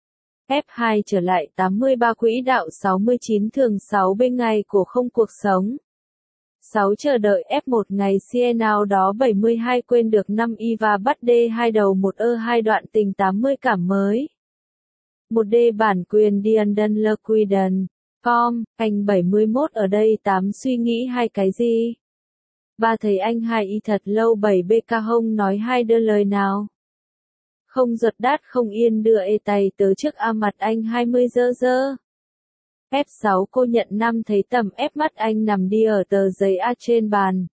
F2 trở lại 83 quỹ đạo 69 thường 6 bên ngày của không cuộc sống. 6 chờ đợi F1 ngày nào đó 72 quên được 5 y và bắt D2 đầu 1 2 đoạn tình 80 cảm mới. 1D bản quyền Diandon Lequiden, com, anh 71 ở đây 8 suy nghĩ hai cái gì? Ba thấy anh hai y thật lâu 7 BK hông nói hai đưa lời nào. Không giật đát không yên đưa e tay tớ trước A mặt anh 20 dơ. F6 cô nhận 5 thấy tầm ép mắt anh nằm đi ở tờ giấy A trên bàn.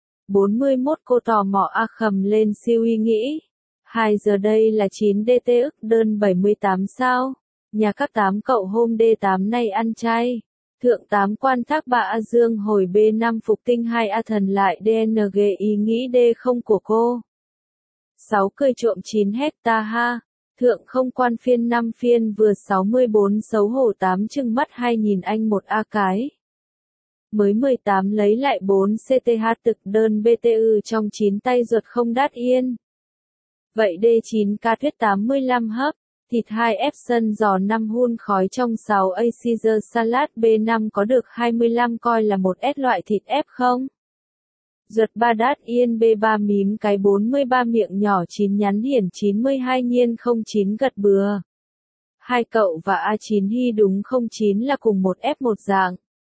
41 cô tò mò A khầm lên siêu y nghĩ. 2 giờ đây là 9 DT ức đơn 78 sao? Nhà các 8 cậu hôm D8 này ăn chay. Thượng 8 quan thác bà A Dương hồi B5 phục tinh 2 A thần lại DNG ý nghĩ D không của cô. 6 cười trộm 9 hecta ha. Thượng không quan phiên 5 phiên vừa 64 xấu hổ 8 trừng mắt 2 nhìn anh một A cái. Mới 18 lấy lại 4 CTH thực đơn BTU trong 9 tay ruột không đát yên. Vậy D9 ca thuyết 85 hấp. Thịt 2 F sân giò 5 hun khói trong 6 A Caesar salad B5 có được 25 coi là một S loại thịt F không? Ruột 3 đát yên B3 mím cái 43 miệng nhỏ 9 nhắn hiển 92 nhiên 09 gật bừa. Hai cậu và A9 hy đúng 09 là cùng một F1 dạng.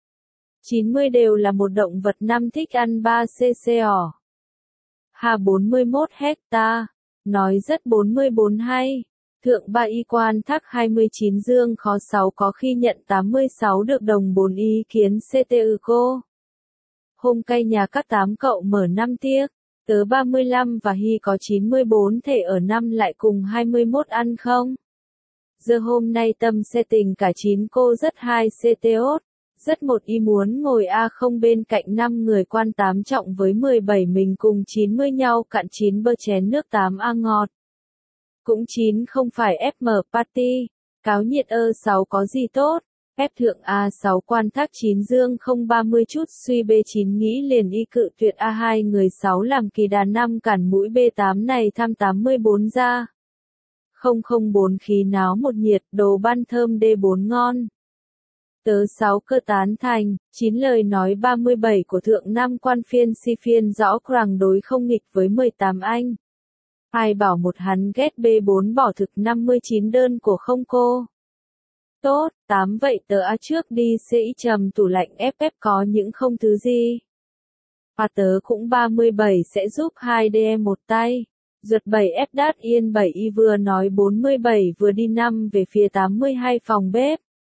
90 đều là một động vật 5 thích ăn 3 CCO. Hà 41 hecta. Nói rất 44 hay. Thượng 3 y quan thác 29 dương khó 6 có khi nhận 86 được đồng 4 ý kiến CTU cô. Hôm cay nhà các 8 cậu mở 5 tiết, tớ 35 và Hy có 94 thể ở 5 lại cùng 21 ăn không? Giờ hôm nay tâm xe tình cả 9 cô rất 2 CTO, rất một y muốn ngồi A không bên cạnh 5 người quan 8 trọng với 17 mình cùng 90 nhau cạn 9 bơ chén nước 8 A ngọt. Cũng 9 không phải FM Party, cáo nhiệt 6 có gì tốt, F thượng A6 quan thác 9 dương không 30 chút suy B9 nghĩ liền y cự tuyệt A2 người 6 làm kỳ đàn 5 cản mũi B8 này tham 84 ra. 004 khí náo một nhiệt, đồ ban thơm D4 ngon. Tớ 6 cơ tán thành, 9 lời nói 37 của thượng nam quan phiên si phiên rõ ràng đối không nghịch với 18 anh. Ai bảo một hắn ghét B4 bỏ thực 59 đơn của không cô. Tốt, 8 vậy tớ trước đi CI trầm tủ lạnh FF có những không thứ gì. Tớ cũng 37 sẽ giúp 2DM một tay. Ruột 7F đát yên 7Y vừa nói 47 vừa đi 5 về phía 82 phòng bếp.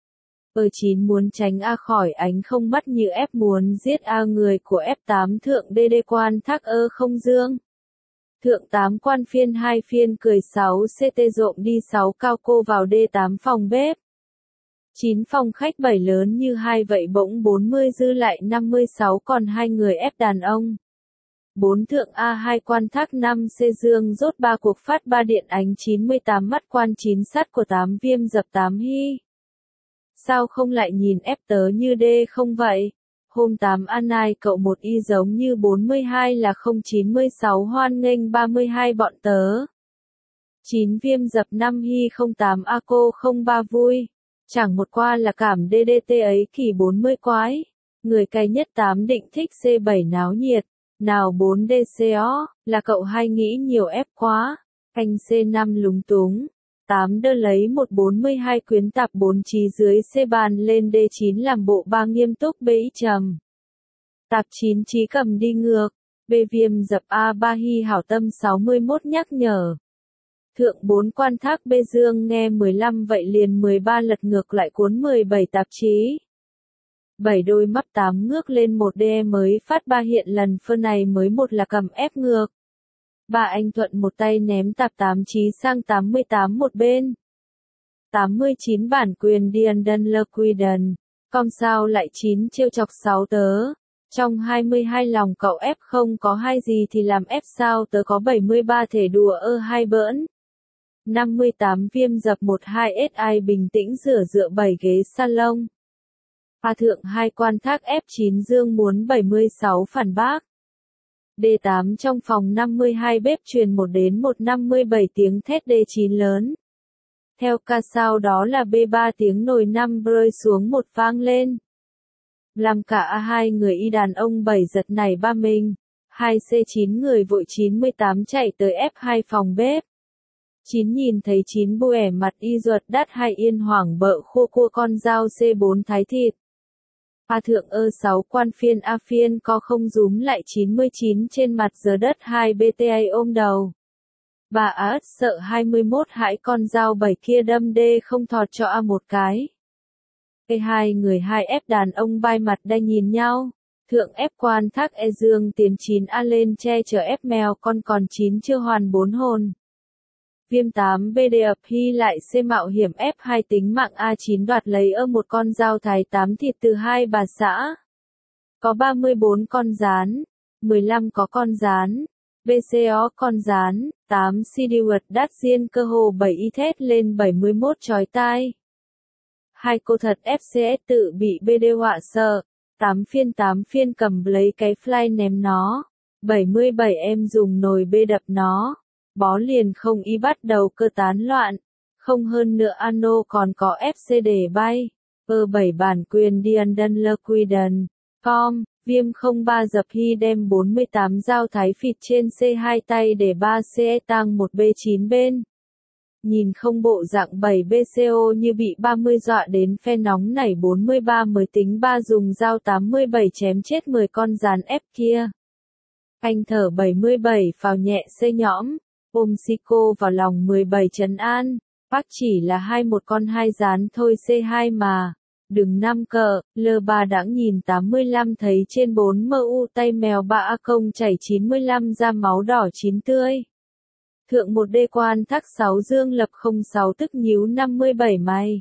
9 muốn tránh A khỏi ánh không mắt như F muốn giết A người của F8 thượng DD quan thác không dương. Thượng 8 quan phiên 2 phiên cười 6 CT rộm đi 6 cao cô vào D8 phòng bếp. 9 phòng khách 7 lớn như 2 vậy bỗng 40 dư lại 56 còn 2 người F đàn ông. 4 thượng A2 quan thác 5 C dương rốt 3 cuộc phát 3 điện ánh 98 mắt quan 9 sắt của 8 viêm dập 8 hy. Sao không lại nhìn F tớ như D không vậy? Hôm 8 Anai cậu 1 Y giống như 42 là 096 hoan nghênh 32 bọn tớ. 9 viêm dập 5 hy 08 A cô 03 vui. Chẳng một qua là cảm DDT ấy kỳ 40 quái. Người cay nhất 8 định thích C7 náo nhiệt. Nào 4 DCO, là cậu hay nghĩ nhiều ép quá. Anh C5 lúng túng. 8 đơ lấy 142 quyến tạp 4 trí dưới C bàn lên D9 làm bộ ba nghiêm túc BI trầm. Tạp 9 trí cầm đi ngược. B viêm dập A3 hy hảo tâm 61 nhắc nhở. Thượng 4 quan thác B dương nghe 15 vậy liền 13 lật ngược lại cuốn 17 tạp chí. 7 đôi mắt 8 ngước lên 1 DE mới phát 3 hiện lần phân này mới một là cầm ép ngược. Bà anh Thuận một tay ném tạp 8 trí sang 88 một bên. 89 bản quyền Diandon Lequiden. Con sao lại 9 trêu chọc 6 tớ. Trong 22 lòng cậu F không có hai gì thì làm F sao tớ có 73 thể đùa hai bỡn. 58 viêm dập 12 SI bình tĩnh rửa 7 ghế salon. Thượng 2 quan thác F9 dương muốn 76 phản bác. D8 trong phòng 52 bếp truyền 1 đến 157 tiếng thét D9 lớn. Theo ca sau đó là B3 tiếng nồi 5 rơi xuống một vang lên. Làm cả A2 người y đàn ông 7 giật nảy ba mình. 2C9 người vội 98 chạy tới F2 phòng bếp. 9 nhìn thấy 9 bùa mặt y ruột đắt 2 yên hoảng bợ khua cua con dao C4 thái thịt. Thượng 6 quan phiên A phiên có không rúm lại 99 trên mặt giờ đất 2 BTA ôm đầu. Bà ớt sợ 21 hãi con dao 7 kia đâm D không thọt cho A một cái. Hai người 2F đàn ông bai mặt đay nhìn nhau. Thượng F quan thác E dương tiến 9A lên che chở F mèo con còn 9 chưa hoàn 4 hồn. Viêm 8 BD ập hy lại C mạo hiểm F2 tính mạng A9 đoạt lấy một con dao thái 8 thịt từ 2 bà xã. Có 34 con rán, 15 có con rán, BCO con rán, 8 CD Word đắt riêng cơ hồ 7 y thét lên 71 chói tai. 2 cô thật FCS tự bị BD họa sợ, 8 phiên cầm lấy cái fly ném nó, 77 em dùng nồi bê đập nó. Bó liền không y bắt đầu cơ tán loạn. Không hơn nữa Ano còn có FC để bay. 7 bản quyền Diandon Lequiden. Viêm 03 dập hy đem 48 dao thái phịt trên C2 tay để 3 CE tăng 1 B9 bên. Nhìn không bộ dạng 7 BCO như bị 30 dọa đến phe nóng nảy 43 mới tính 3 dùng dao 87 chém chết 10 con rán F kia. Anh thở 77 phào nhẹ C nhõm. Ôm Sico vào lòng 17 trấn an. Bác chỉ là một con 2 rán thôi C2 mà. Đừng 5 cờ, L3 đãng nhìn 85 thấy trên 4 MU tay mèo 3 A công chảy 95 ra máu đỏ chín tươi. Thượng 1 D quan thác 6 dương lập 06 tức nhíu 57 mày.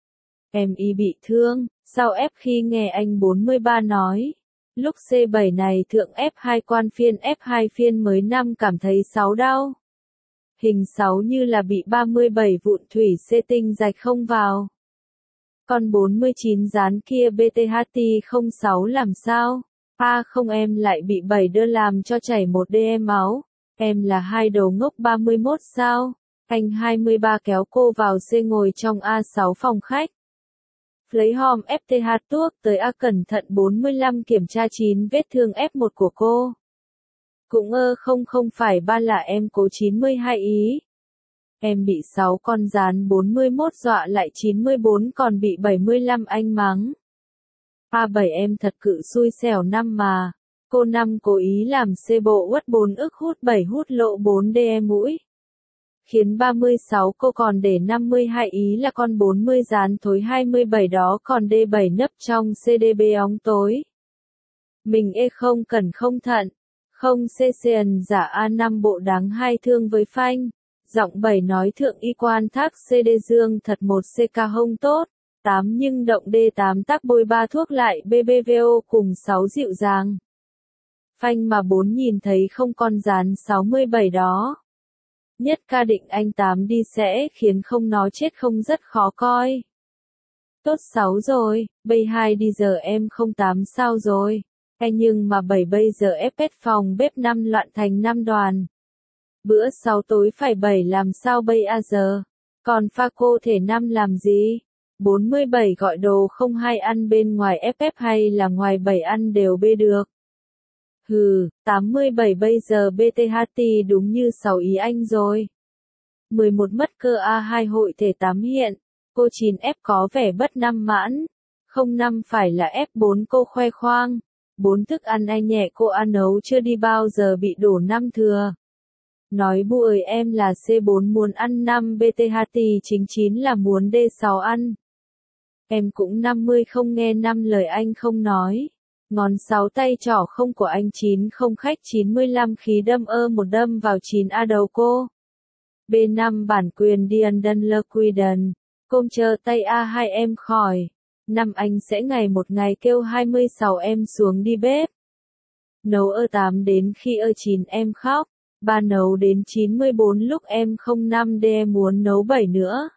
Em y bị thương, sao F khi nghe anh 43 nói. Lúc C7 này thượng F2 quan phiên F2 phiên mới 5 cảm thấy 6 đau. Hình 6 như là bị 37 vụn thủy C tinh rạch không vào. Còn 49 dán kia BTHT 06 làm sao? Không em lại bị 7 đơ làm cho chảy 1 DM máu. Em là 2 đầu ngốc 31 sao? Anh 23 kéo cô vào C ngồi trong A6 phòng khách. Lấy hòm FTH tuốc tới A cẩn thận 45 kiểm tra 9 vết thương F1 của cô. Cũng không phải ba là em cố 92 ý. Em bị 6 con gián 41 dọa lại 94 còn bị 75 anh mắng. A7 em thật cự xui xẻo năm mà. Cô 5 cố ý làm C bộ uất 4 ức hút 7 hút lộ 4 DE mũi. Khiến 36 cô còn để 52 ý là con 40 dán thối 27 đó còn D7 nấp trong CDB óng tối. Mình không cần không thận. Không CCN giả A5 bộ đáng hai thương với phanh. Giọng 7 nói thượng y quan thác CD dương thật một CK hông tốt. 8 nhưng động D8 tác bôi 3 thuốc lại BBVO cùng 6 dịu dàng. Phanh mà 4 nhìn thấy không con dán 67 đó. Nhất ca định anh 8 đi sẽ khiến không nó chết không rất khó coi. Tốt 6 rồi, bây 2 đi giờ em 08 sao rồi. Nhưng mà 7 bây giờ FS phòng bếp 5 loạn thành 5 đoàn. Bữa 6 tối phải 7 làm sao bây a giờ. Còn pha cô thể 5 làm gì? 47 gọi đồ không hay ăn bên ngoài FF hay là ngoài 7 ăn đều bê được. 87 bây giờ BTHT đúng như 6 ý anh rồi. 11 mất cơ A2 hội thể 8 hiện. Cô 9F có vẻ bất năm mãn. 05 phải là F4 cô khoe khoang. 4 thức ăn ai nhẹ cô ăn nấu chưa đi bao giờ bị đổ 5 thừa. Nói bu ơi em là C4 muốn ăn 5 BTHT chính 9 là muốn D6 ăn. Em cũng 50 không nghe 5 lời anh không nói. Ngón 6 tay trỏ không của anh 9 không khách 95 khí đâm một đâm vào 9A đầu cô. B5 bản quyền Dian Đân Lơ Quy Đần. Công chờ tay A2 em khỏi. 5 anh sẽ ngày một ngày kêu 26 em xuống đi bếp. Nấu 8 đến khi 9 em khóc. Ba nấu đến 94 lúc em 05 D muốn nấu 7 nữa.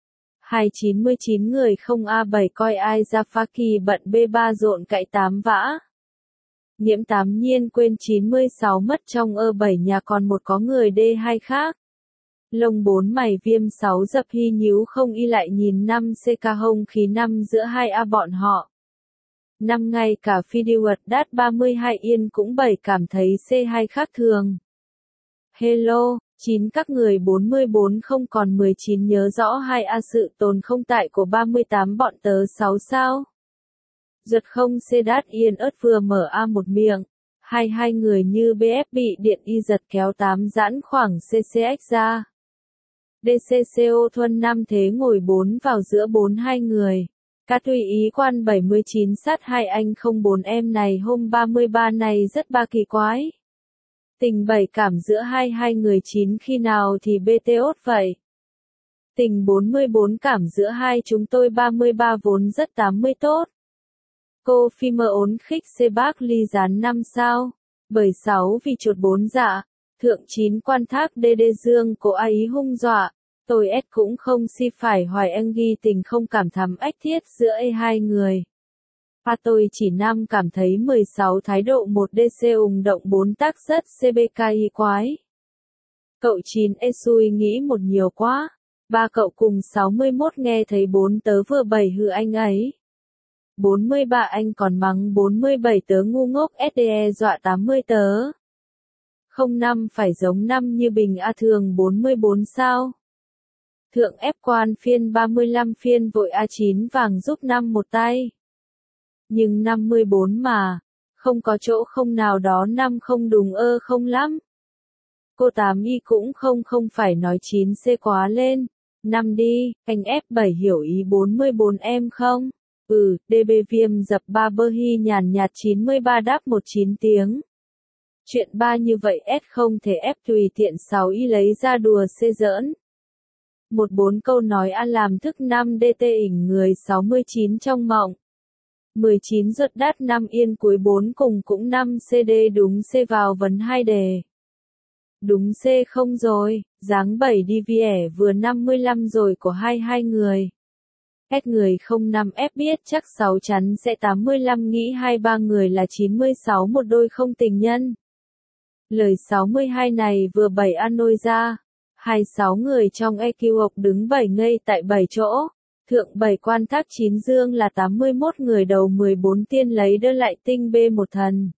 299 người không A7 coi ai ra pha kỳ bận B3 rộn cãi 8 vã. Nhiễm 8 nhiên quên 96 mất trong 7 nhà còn một có người D2 khác. Lông 4 mày viêm 6 dập hy nhíu không y lại nhìn 5 CK hông khí 5 giữa 2A bọn họ. 5 ngày cả Fidiwat đát 32 yên cũng 7 cảm thấy C2 khác thường. Hello, 9 các người 44 không còn 19 nhớ rõ 2A sự tồn không tại của 38 bọn tớ 6 sao. Giật không C đát yên ớt vừa mở A một miệng. Hai người như BF bị điện y giật kéo 8 giãn khoảng CCX ra. DCCO thuần 5 thế ngồi 4 vào giữa 42 người. Các tùy ý quan 79 sát 2 anh 04 em này hôm 33 này rất ba kỳ quái. Tình 7 cảm giữa hai người 9 khi nào thì BT ốt vậy. Tình 44 cảm giữa hai chúng tôi 33 vốn rất 80 tốt. Cô phi mơ ốn khích C bác ly dán 5 sao. Bởi 6 vì chuột 4 dạ. Thượng 9 quan thác DD dương cô A ý hung dọa. Tôi S cũng không si phải hoài anh ghi tình không cảm thắm ách thiết giữa hai người. Tôi chỉ năm cảm thấy 16 thái độ 1 DC ùng động 4 tác rất CBKI quái. Cậu 9 xui nghĩ một nhiều quá. Ba cậu cùng 61 nghe thấy 4 tớ vừa 7 hư anh ấy. 43 anh còn mắng 47 tớ ngu ngốc SDE dọa 80 tớ. 05 phải giống 5 như bình A thường 44 sao. Thượng ép quan phiên 35 phiên vội A9 vàng giúp 5 một tay. Nhưng 54 mà, không có chỗ không nào đó 5 không đúng không lắm. Cô 8 y cũng không phải nói 9C quá lên. 5 đi, anh F7 hiểu ý 44 em không? DB viêm dập 3 bơ hy nhàn nhạt 93 đáp 19 tiếng. Chuyện 3 như vậy S không thể ép tùy tiện 6 y lấy ra đùa C giỡn. 14 câu nói A làm thức 5 DT ỉnh người 69 trong mộng. 19 ruột đát 5 yên cuối 4 cùng cũng 5 CD đúng C vào vấn 2 đề. Đúng C không rồi, dáng 7 đi vỉa vừa 55 rồi của hai người. S người 05 F biết chắc 6 chắn sẽ 85 nghĩ 23 người là 96 một đôi không tình nhân. Lời 62 này vừa 7 A nôi ra. 26 người trong EQ học đứng 7 ngây tại 7 chỗ. Thượng 7 quan thác 9 dương là 81 người đầu 14 tiên lấy đỡ lại tinh B1 thần.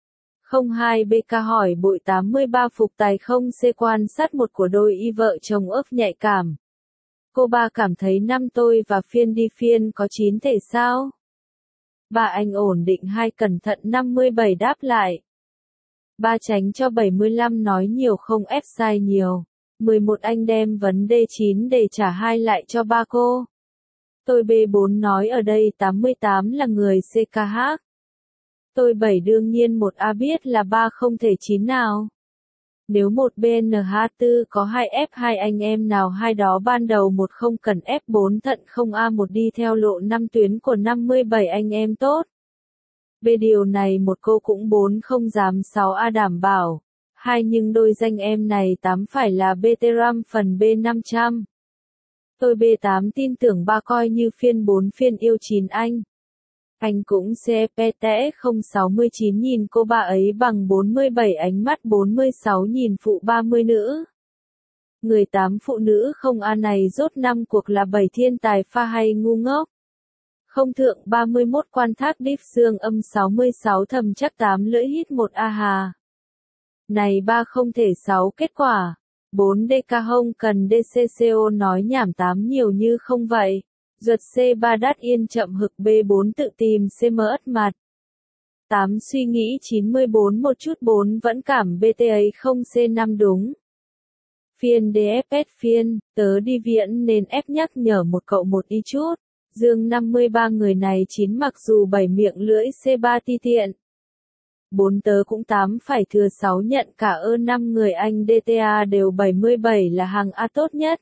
02 BK hỏi bụi 83 phục tài 0 C quan sát một của đôi y vợ chồng ấp nhạy cảm. Cô ba cảm thấy năm tôi và phiên đi phiên có 9 thể sao? Ba anh ổn định 2 cẩn thận 57 đáp lại. Ba tránh cho 75 nói nhiều không ép sai nhiều. 11 anh đem vấn đề 9 để trả 2 lại cho ba cô. Tôi B4 nói ở đây 88 là người CKH. Tôi 7 đương nhiên một A biết là 3 không thể 9 nào. Nếu một BNH4 có 2 F2 anh em nào hai đó ban đầu một không cần F4 thận không A1 đi theo lộ 5 tuyến của 57 anh em tốt. B điều này một cô cũng 4 không dám 6A đảm bảo. 2 nhưng đôi danh em này 8 phải là BT-RAM phần B500. Tôi B8 tin tưởng ba coi như phiên 4 phiên yêu 9 anh. Anh cũng CPT 069 nhìn cô ba ấy bằng 47 ánh mắt 46 nhìn phụ 30 nữ. Người 8 phụ nữ không A này rốt 5 cuộc là 7 thiên tài pha hay ngu ngốc. Không thượng 31 quan thác đíp dương âm 66 thầm chắc 8 lưỡi hít 1 A hà. Này 3 không thể 6 kết quả. 4 DK hông cần DCCO nói nhảm 8 nhiều như không vậy. Duật C3 đắt yên chậm hực B4 tự tìm CM ất mặt. 8 suy nghĩ 94 một chút 4 vẫn cảm BT ấy không C5 đúng. Phiên DFS phiên, tớ đi viện nên ép nhắc nhở một cậu một ý chút. Dương 53 người này 9 mặc dù 7 miệng lưỡi C3 ti tiện. 4 tớ cũng 8 phải thừa 6 nhận cả 5 người anh DTA đều 77 là hàng A tốt nhất.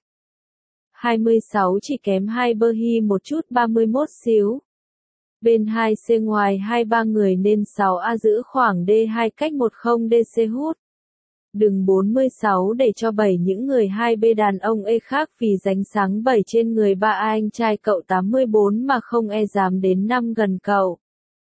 26 chỉ kém 2 bơ hi một chút 31 xíu. Bên 2C ngoài 23 người nên 6A giữ khoảng D2 cách 10 DC hút. Đừng 46 để cho 7 những người 2B đàn ông E khác vì ránh sáng 7 trên người 3 anh trai cậu 84 mà không e dám đến 5 gần cậu.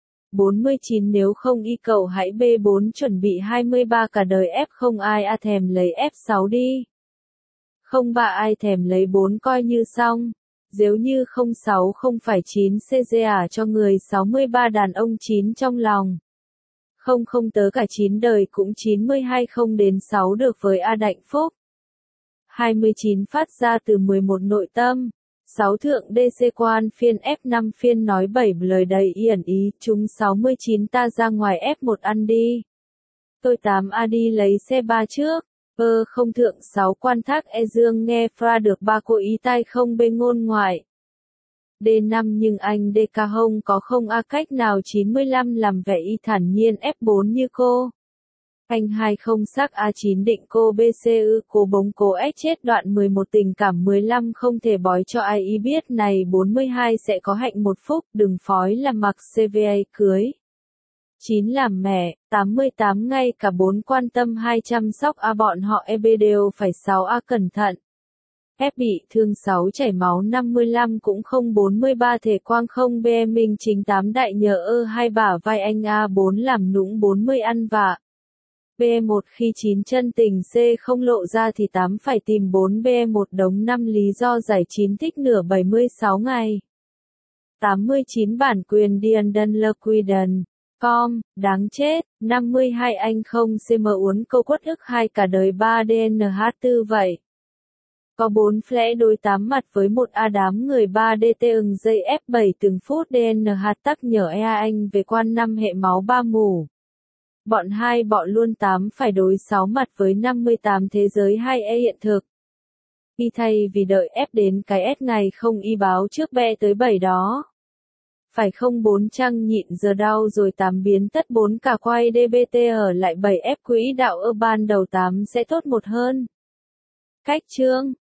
49 nếu không y cậu hãy B4 chuẩn bị 23 cả đời F không ai A thèm lấy F6 đi. Không ba ai thèm lấy 4 coi như xong. Nếu như 06 không phải 9 CGA cho người 63 đàn ông 9 trong lòng. Không không tớ cả 9 đời cũng 92 không đến 6 được với A Đạnh Phúc. 29 phát ra từ 11 nội tâm. 6 thượng DC quan phiên F5 phiên nói 7 lời đầy yển ý, chúng 69 ta ra ngoài F1 ăn đi. Tôi 8A đi lấy xe 3 trước. Không thượng 6 quan thác E dương nghe fra được ba cô ý tai không bên ngôn ngoại. D5 nhưng anh DK hông có không A cách nào 95 làm vẻ y thản nhiên F4 như cô. Anh 2 không sắc A9 định cô BCU cô bóng cô S chết đoạn 11 tình cảm 15 không thể bói cho ai ý biết này 42 sẽ có hạnh một phúc đừng phói là mặc CVA cưới. 9 làm mẹ, 88 ngay cả 4 quan tâm 2 chăm sóc A bọn họ EB đều phải 6 A cẩn thận. F bị thương 6 chảy máu 55 cũng không 43 thể quang không BE minh chính 8 đại nhờ 2 bả vai anh A4 làm nũng 40 ăn vạ. BE1 khi 9 chân tình C không lộ ra thì 8 phải tìm 4 BE1 đống 5 lý do giải 9 thích nửa 76 ngày. 89 bản quyền Diandon Lequiden. Đáng chết, 52 anh không CM uốn câu quất ức 2 cả đời 3 DNH4 vậy. Có 4 flẽ đối 8 mặt với một A đám người 3 DT ừng dây F7 từng phút DNH tắc nhở EA anh về quan 5 hệ máu 3 mù. Bọn luôn 8 phải đối 6 mặt với 58 thế giới 2E hiện thực. Y thay vì đợi F đến cái S ngày không y báo trước be tới 7 đó. Phải không 4 trăng nhịn giờ đau rồi 8 biến tất 4 cả quay DBT ở lại 7 F quỹ đạo ban đầu 8 sẽ tốt một hơn. Cách chương